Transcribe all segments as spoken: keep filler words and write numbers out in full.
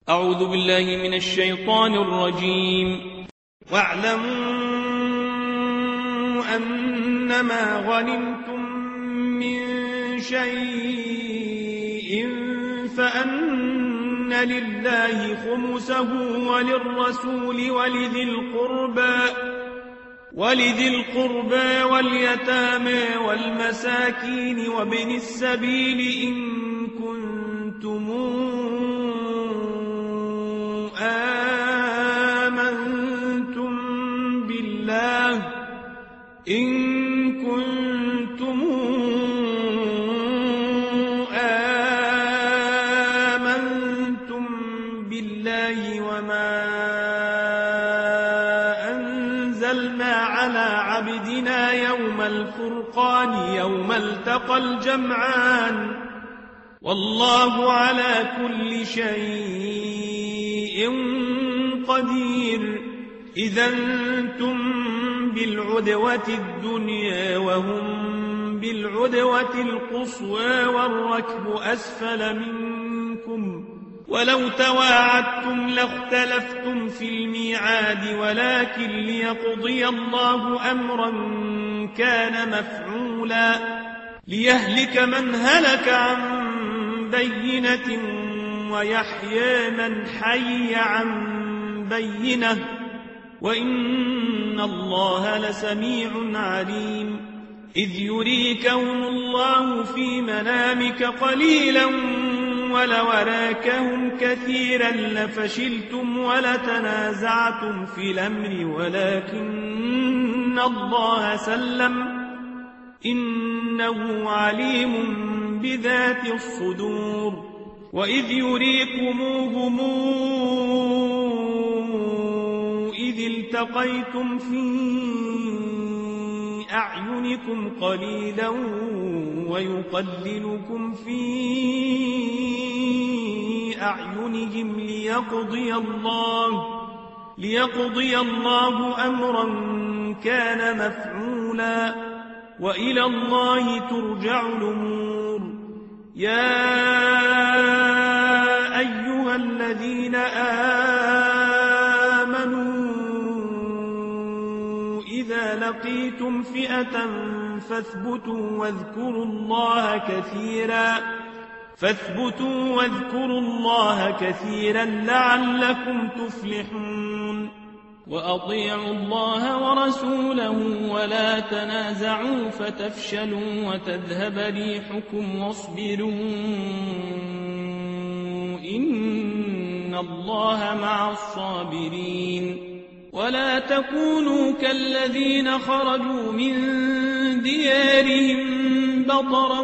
أعوذ بالله من الشيطان الرجيم. واعلموا أنما غنمتم من شيء فأن لله خمسه وللرسول ولذي القربى ولذي القربى واليتامى والمساكين وابن السبيل إن كنتم آمنتم بالله إن كنتم آمنتم بالله وما أنزلنا على عبدنا يوم الفرقان يوم التقى الجمعان والله على كل شيء قدير. إذا أنتم بالعدوة الدنيا وهم بالعدوة القصوى والركب أسفل منكم ولو تواعدتم لاختلفتم في الميعاد ولكن ليقضي الله أمرا كان مفعولا ليهلك من هلك عن بينة ويحيى من حي عن بينة وإن الله لسميع عليم. إذ يريكهم الله في منامك قليلا ولو أراكهم كثيرا لفشلتم ولتنازعتم في الأمر ولكن الله سلم إنه عليم بذات الصدور. وإذ يريكموهم إذ التقيتم في أعينكم قليلا ويقللكم في أعينهم ليقضي الله ليقضي الله أمرا كان مفعولا وإلى الله ترجع الأمور. يا أيها الذين آمنوا إذا لقيتم فئة فاثبتوا واذكروا الله كثيرا فاثبتوا واذكروا الله كثيرا لعلكم تفلحون. وأطيعوا الله ورسوله ولا تنازعوا فتفشلوا وتذهب ريحكم واصبروا إن الله مع الصابرين. ولا تكونوا كالذين خرجوا من ديارهم بطرا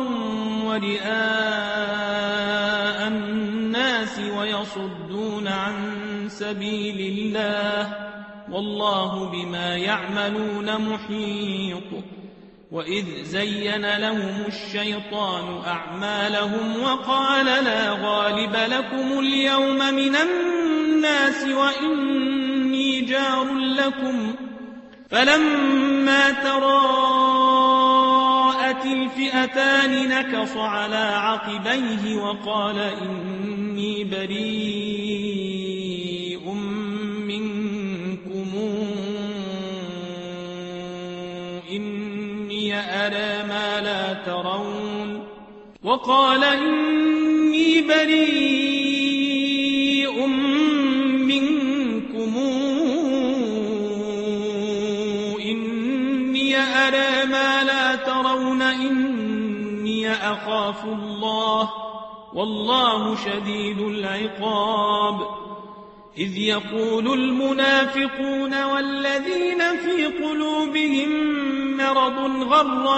ورئاء الناس ويصدون عن سبيل الله والله بما يعملون محيط. وإذ زين لهم الشيطان أعمالهم وقال لا غالب لكم اليوم من الناس وإني جار لكم فلما تراءت الفئتان نكص على عقبيه وقال إني بريء منكم إني أرى ما لا ترون وقال إني بريء منكم إني أرى ما لا ترون إني أخاف الله والله شديد العقاب. إذ يقول المنافقون والذين في قلوبهم مرض غر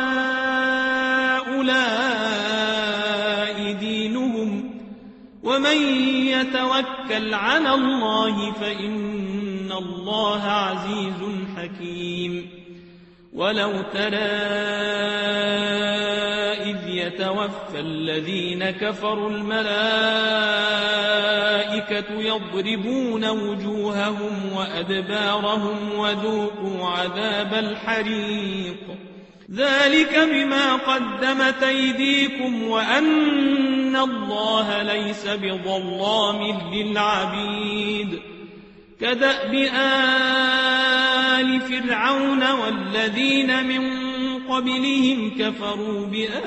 هؤلاء دينهم ومن يتوكل على الله فإن الله عزيز حكيم. ولو ترى إذ يتوفى الذين كفروا الملائكة يضربون وجوههم وأدبارهم وذوقوا عذاب الحريق ذلك بما قدمت أيديكم وأن الله ليس بظلام للعبيد كدأب آل فرعون والذين من قبلهم كفروا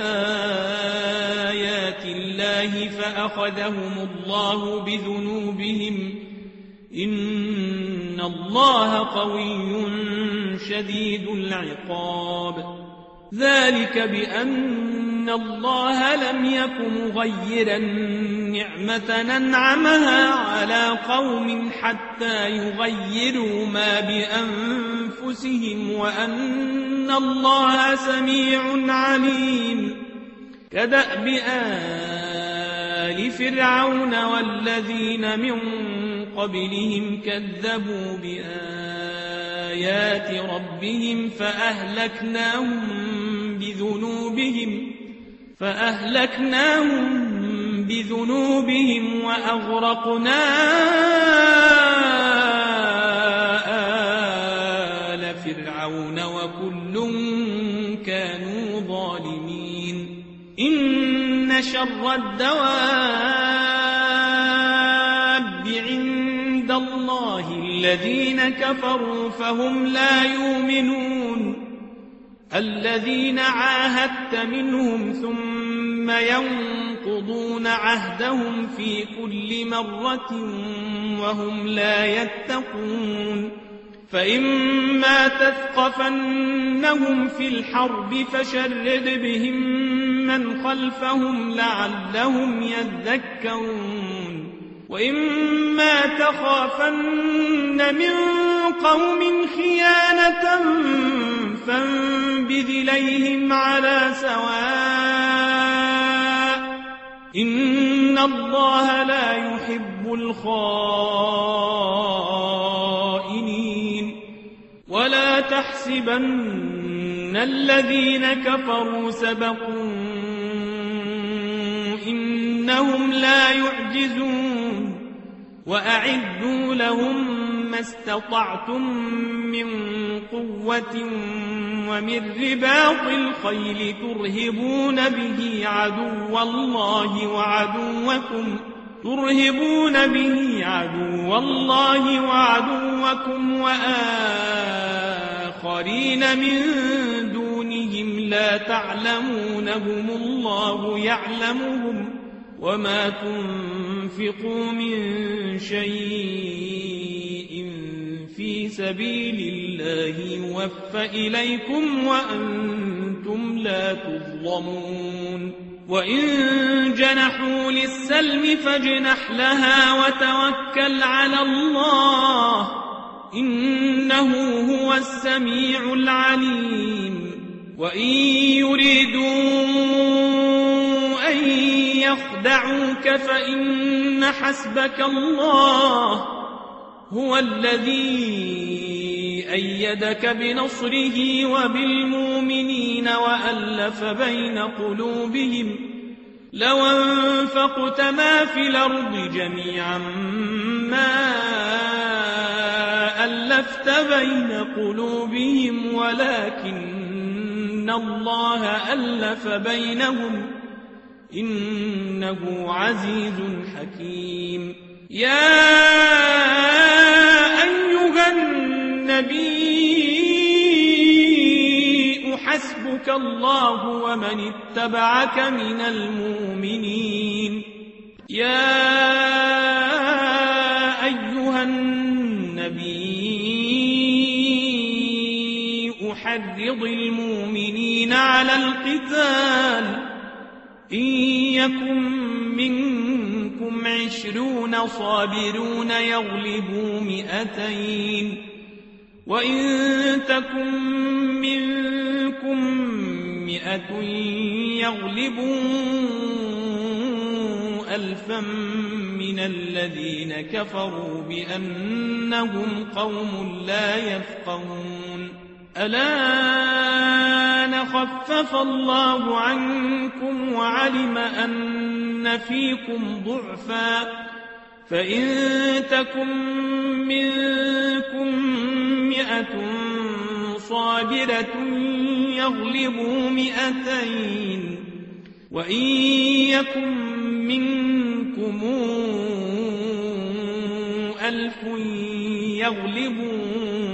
بآيات الله فأخذهم الله بذنوبهم إن الله قوي شديد العقاب ذلك بأن الله لم يك مغيرا نعمة أنعمها على قوم حتى يغيروا ما بأنفسهم وأن الله سميع عليم كدأب آل فرعون والذين من قبلهم كذبوا بآيات ربهم فأهلكناهم بذنوبهم فأهلكناهم بذنوبهم وأغرقنا آل فرعون وكل كانوا ظالمين إن شر الدواب عند الله الذين كفروا فهم لا يؤمنون الذين عاهدت منهم ثم ينقضون عهدهم في كل مرة وهم لا يتقون فإما تثقفنهم في الحرب فشرد بهم من خلفهم لعلهم يذكرون وإما تخافن من قوم خيانة فانبذ إليهم على سواء إن الله لا يحب الخائنين ولا تحسبن الذين كفروا سبقوا إنهم لا يعجزون وأعدوا لهم ما استطعتم من قوة ومن رباط الخيل ترهبون به عدو الله وعدوكم ترهبون به عدو الله وعدوكم وآخرين من دونهم لا تعلمونهم الله يعلمهم وما تنفقوا من شيء في سبيل الله يوفى إليكم وأنتم لا تظلمون وإن جنحوا للسلم فاجنح لها وتوكل على الله إنه هو السميع العليم وإن يريدوا أن يخدعوك فإن حسبك الله هو الذي أيدك بنصره وبالمؤمنين وألف بين قلوبهم لو أنفقت ما في الأرض جميعا ما ألفت بين قلوبهم ولكن الله ألف بينهم إنه عزيز حكيم يا أيها النبي حسبك الله ومن اتبعك من المؤمنين يا أيها النبي أحرض المؤمنين على القتال إن يكن منكم عشرون صابرون يغلبوا مئتين وإن تكن منكم مئة يغلبوا ألفا من الذين كفروا بأنهم قوم لا يفقهون الآن خفف الله عنكم وعلم أن فيكم ضعفا فإن تكن منكم مئة صابرة يغلبوا مئتين وإن يكن منكم ألف يغلبوا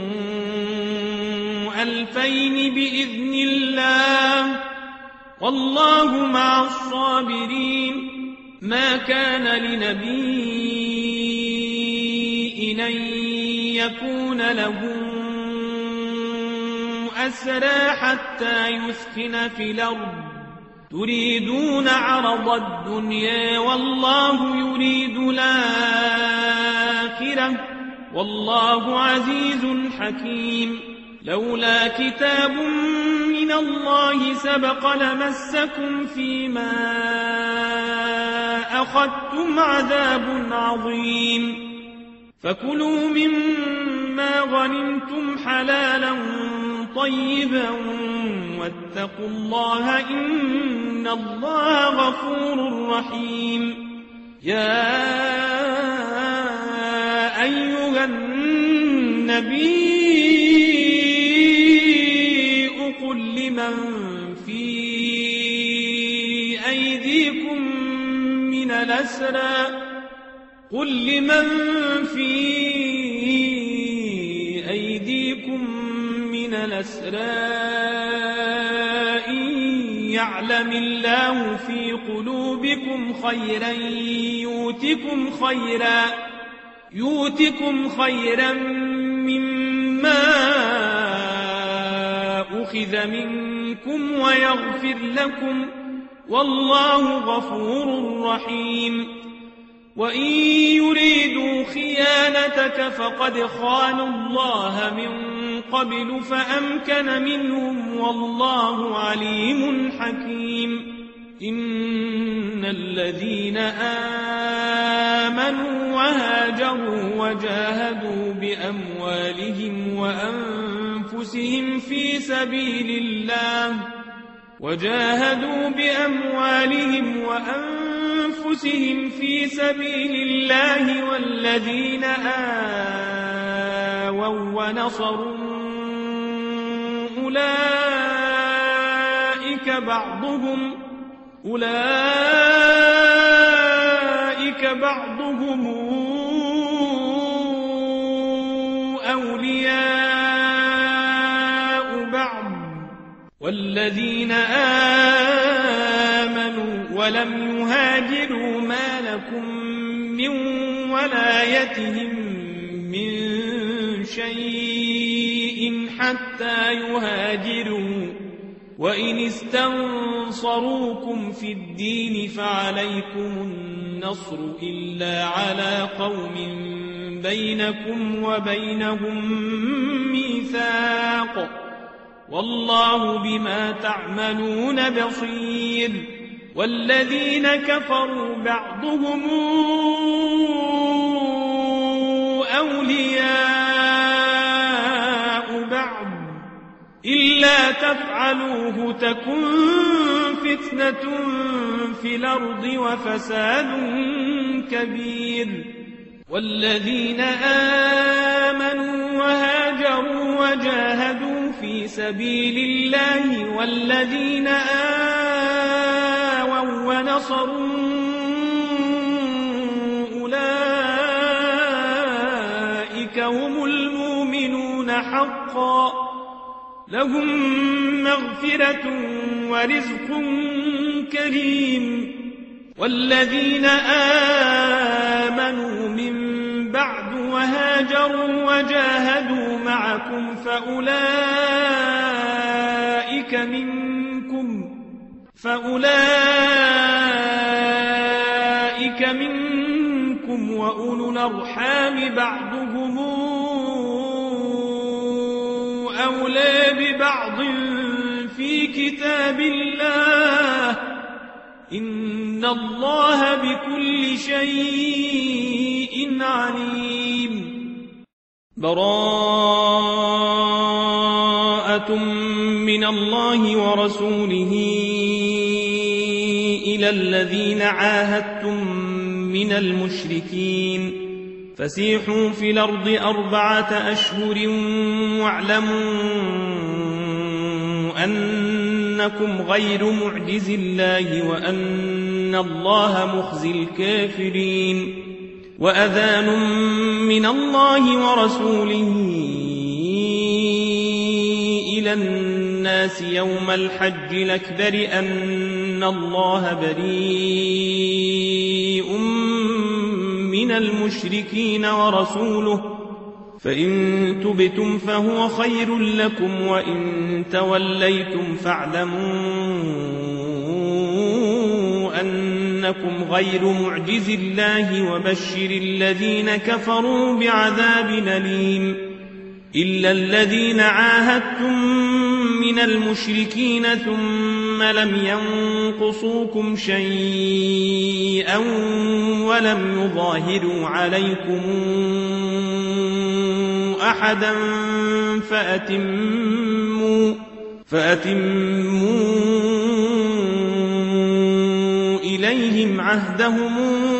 ألفين بإذن الله والله مع الصابرين. ما كان لنبي أن يكون له أسرى حتى يثخن في الأرض تريدون عرض الدنيا والله يريد الآخرة والله عزيز حكيم. لولا كتاب من الله سبق لمسكم فيما أخذتم عذاب عظيم. فكلوا مما غنمتم حلالا طيبا واتقوا الله إن الله غفور رحيم. يا أيها النبي قل لمن في أيديكم من الأسرى قل لمن في أيديكم من الأسرى إن يعلم الله في قلوبكم خيرا يؤتكم خيرا يؤتكم خيرا مما أخذ منكم ويغفر لكم والله غفور رحيم. وإن يريدوا خيانتك فقد خانوا الله من قبل فأمكن منهم والله عليم حكيم. إن الذين آمنوا وهاجروا وجاهدوا بأموالهم وأنفسهم في سبيل الله وجاهدوا بأموالهم وأنفسهم في سبيل الله والذين آووا ونصروا أولئك بعضهم أولئك بعضهم أولياء بعض والذين آمنوا ولم يهاجروا ما لكم من ولايتهم من شيء حتى يهاجروا وإن استنصروكم في الدين فعليكم النصر إلا على قوم بينكم وبينهم ميثاق والله بما تعملون بصير. والذين كفروا بعضهم أولياء بعض إلا تفعلوه تكن فتنة في الأرض وفساد كبير. والذين آمنوا وهاجروا وجاهدوا في سبيل الله والذين آووا ونصروا أولئك هم المؤمنون حقا لهم مغفرة ورزق كريم. والذين آمنوا من بعد وهاجروا وجاهدوا معكم فأولئك منكم فأولئك منكم وأولو الأرحام بعضهم أولى ببعض في كتاب الله إن الله بكل شيء عليم. براءة من الله ورسوله إلى الذين عاهدتم من المشركين فسيحوا في الأرض أربعة أشهر واعلموا أنكم غير معجز الله وأن الله مخزي الكافرين وأذان من الله ورسوله إلى الناس يوم الحج الأكبر أن الله بريء من المشركين ورسوله فإن تبتم فهو خير لكم وإن توليتم فاعلموا أنكم غير معجز الله وبشر الذين كفروا بعذاب أليم إلا الذين عاهدتم من المشركين ثم لم ينقصوكم شيئا ولم يظاهروا عليكم أحدا فأتموا, فأتموا إليهم عهدهم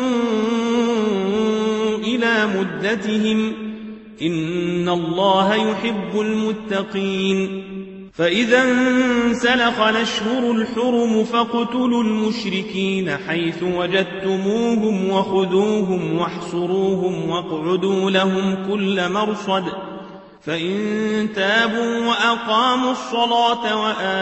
إلى مدتهم إن الله يحب المتقين فإذا انسلخ الأشهر الحرم فاقتلوا المشركين حيث وجدتموهم وخذوهم واحصروهم واقعدوا لهم كل مرصد فإن تابوا وأقاموا الصلاة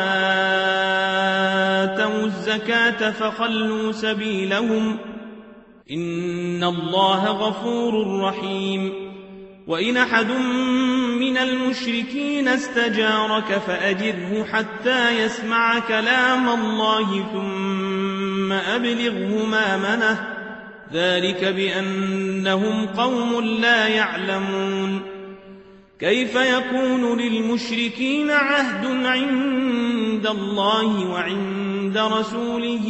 وآتوا الزكاة فخلوا سبيلهم إن الله غفور رحيم وإن أحد من المشركين استجارك فأجره حتى يسمع كلام الله ثم أبلغه مأمنه ذلك بأنهم قوم لا يعلمون كيف يكون للمشركين عهد عند الله وعند رسوله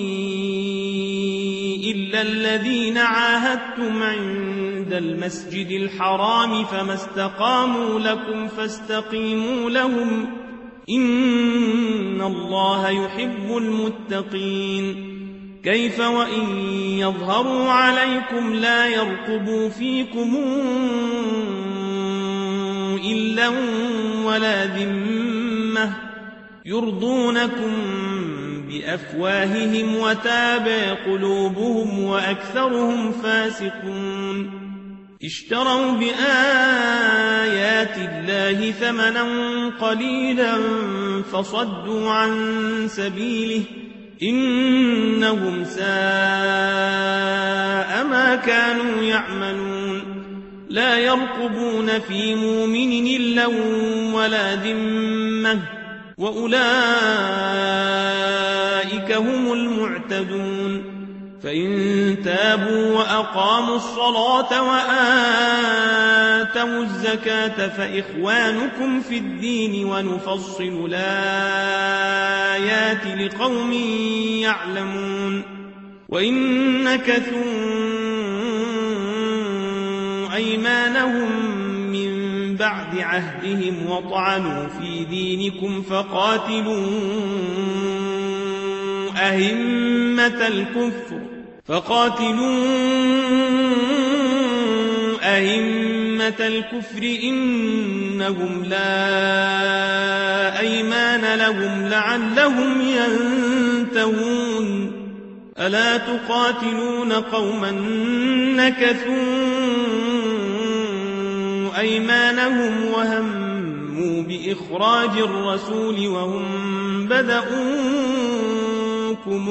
إلا الذين عاهدتم عند المسجد الحرام فما استقاموا لكم فاستقيموا لهم إن الله يحب المتقين كيف وإن يظهروا عليكم لا يرقبوا فيكم إلا ولا ذمة يرضونكم بأفواههم وتابى قلوبهم وأكثرهم فاسقون اشتروا بآيات الله ثمنا قليلا فصدوا عن سبيله إنهم ساء ما كانوا يعملون لا يرقبون في مؤمن إلا ولا ذمة وأولئك هم المعتدون فإن تابوا وأقاموا الصلاة وآتوا الزكاة فإخوانكم في الدين ونفصل الآيات لقوم يعلمون وإن نكثوا أيمانهم من بعد عهدهم وطعنوا في دينكم فقاتلوا أئمة الكفر فقاتلوا أئمة الكفر إنهم لا أيمان لهم لعلهم ينتهون ألا تقاتلون قوما نكثوا أيمانهم وهموا بإخراج الرسول وهم بدؤوكم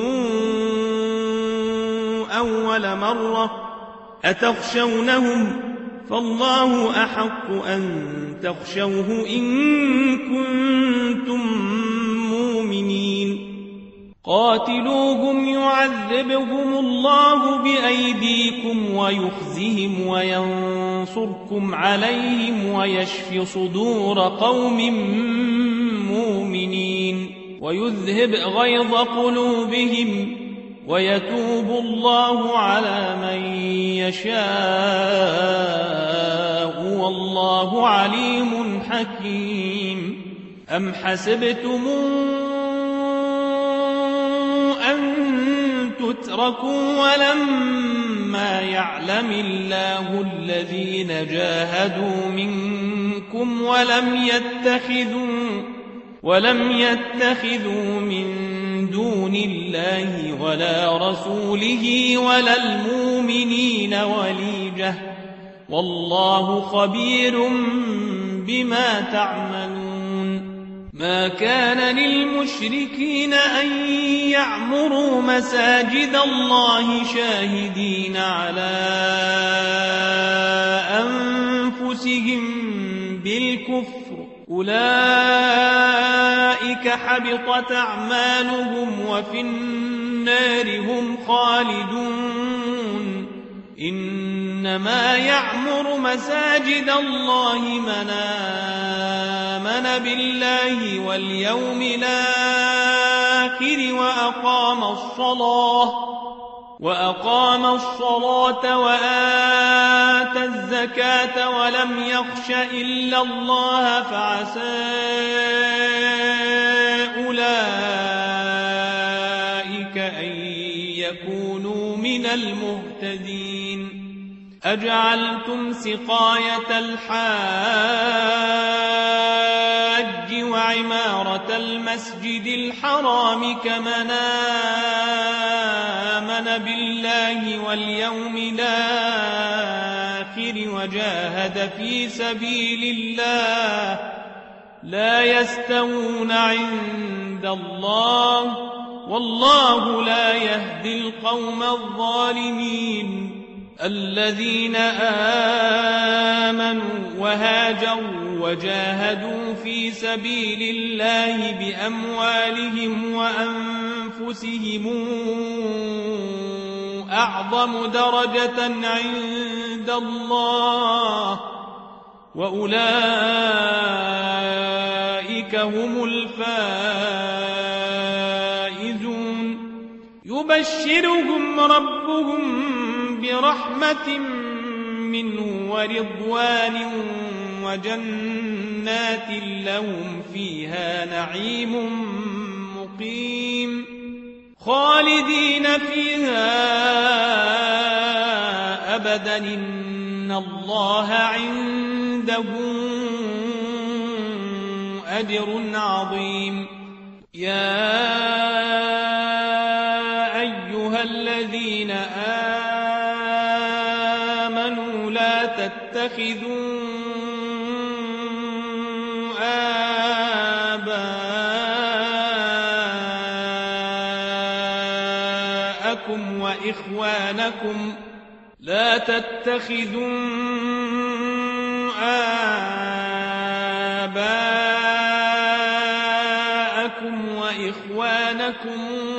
أول مرة أتخشونهم فالله أحق أن تخشوه إن كنتم مؤمنين قاتلوهم يعذبهم الله بأيديكم ويخزهم وينصركم عليهم ويشف صدور قوم مؤمنين ويذهب غيظ قلوبهم ويتوب الله على من يشاء والله عليم حكيم أم حسبتم أن تتركوا ولما يعلم الله الذين جاهدوا منكم ولم يتخذوا ولم يتخذوا من دون الله ولا رسوله ولا المؤمنين وليجة والله خبير بما تعملون. ما كان للمشركين أن يعمروا مساجد الله شاهدين على أنفسهم بالكفر أولئك حبطت أعمالهم وفي النار هم خالدون. إنما يعمر مساجد الله من آمن بالله واليوم الآخر وأقام الصلاة وأقام الصلاة وآتى الزكاة ولم يخش إلا الله فعسى أولئك أن يكونوا من المهتدين. أجعلتم سقاية الحاج وعمارة المسجد الحرام كمن آمن بالله واليوم الآخر وجاهد في سبيل الله لا يستوون عند الله والله لا يهدي القوم الظالمين. الذين آمنوا وهاجروا وجاهدوا في سبيل الله بأموالهم وأنفسهم أعظم درجة عند الله وأولئك هم الفائزون. يبشرهم ربهم برحمة منه ورضوان وجنات لهم فيها نعيم مقيم خالدين فيها أبدا إن الله عنده أجر عظيم. يا أيها الذين آمنوا لا تتخذوا آباءكم وإخوانكم لا تتخذوا آباءكم وإخوانكم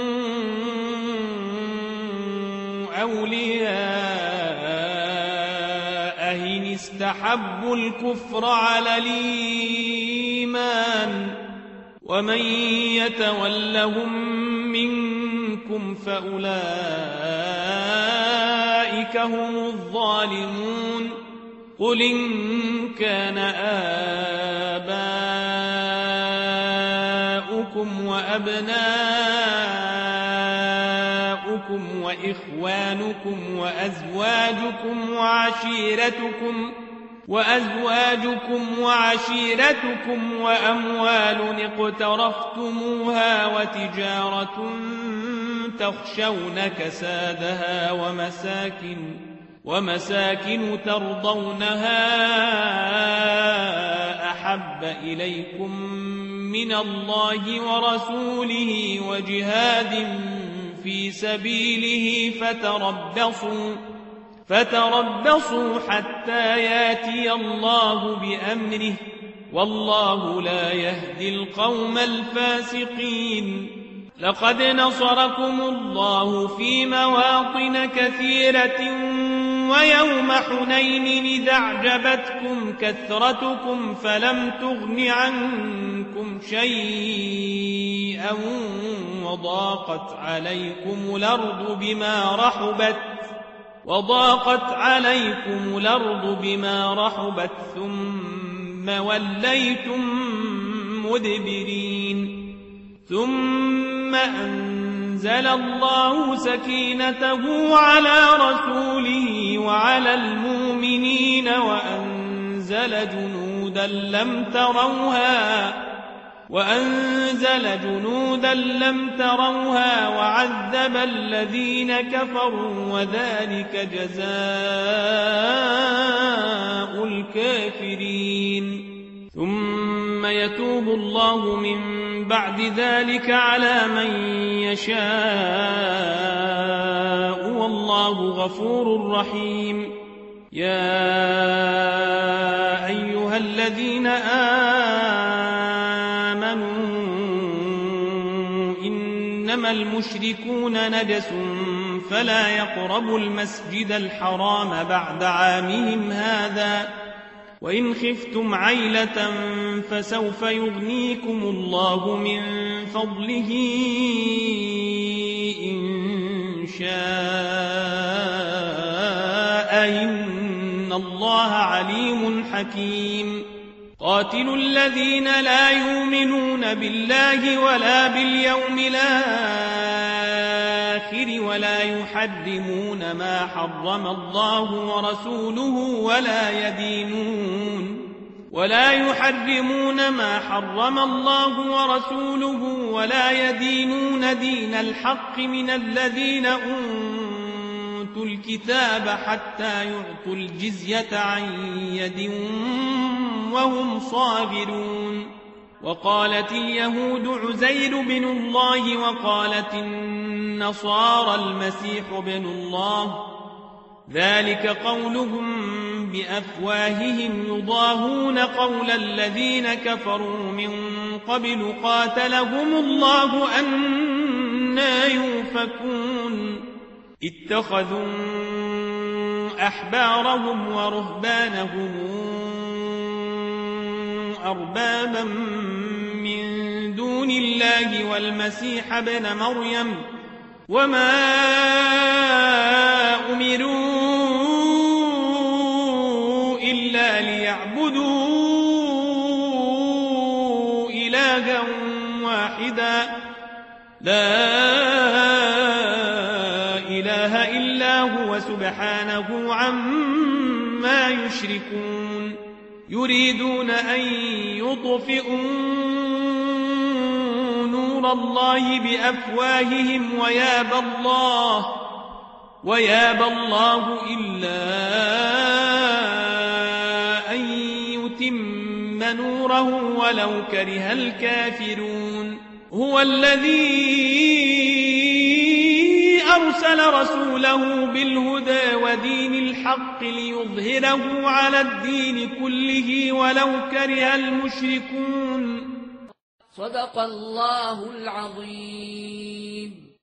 أولياء إن استحبوا الكفر على الإيمان ومن يتولهم منكم فأولئك هم الظالمون. قل إن كان آباؤكم وأبناؤكم وإخوانكم وأزواجكم وعشيرتكم وأزواجكم وعشيرتكم وأموال اقترفتموها وتجارة تخشون كسادها ومساكن ومساكن ترضونها أحب إليكم من الله ورسوله وجهاد في سبيله فتربصوا فتربصوا حتى ياتي الله بأمره والله لا يهدي القوم الفاسقين. لقد نصركم الله في مواطن كثيرة ويوم حنين إذ أعجبتكم كثرتكم فلم تغن عنكم شيئا وضاقت عليكم الأرض بما رحبت وضاقت عليكم الأرض بما رحبت ثم وليتم مدبرين ثم أنتم أنزل الله سكينته على رسوله وعلى المؤمنين وأنزل جنودا لم تروها وأنزل جنودا لم تروها وعذب الذين كفروا وذلك جزاء الكافرين ثم يتوب الله من بعد ذلك على من يشاء والله غفور رحيم يا أيها الذين آمنوا إنما المشركون نجس فلا يقربوا المسجد الحرام بعد عامهم هذا وإن خفتم عيلة فسوف يغنيكم الله من فضله إن شاء إن الله عليم حكيم قاتلوا الذين لا يؤمنون بالله ولا باليوم الآخر ولا يحرمون ما حرم الله ورسوله ولا يدينون ولا يحرمون ما حرم الله ورسوله ولا يدينون دين الحق من الذين أوتوا الكتاب حتى يعطوا الجزية عن يد وهم صاغرون وقالت اليهود عزير بن الله وقالت النصارى المسيح بن الله ذلك قولهم بأفواههم يضاهون قول الذين كفروا من قبل قاتلهم الله أنى يؤفكون اتخذوا أحبارهم ورهبانهم أربابا من دون الله والمسيح ابن مريم وما أمروا إلا ليعبدوا إلها واحدا لا إله إلا هو سبحانه عما يشركون يريدون أن يطفئوا نور الله بأفواههم ويابى الله ويابى الله إلا أن يتم نوره ولو كره الكافرون هو الذي أرسل رسوله بالهدى ودين الحق ليظهره على الدين كله ولو كره المشركون صدق الله العظيم.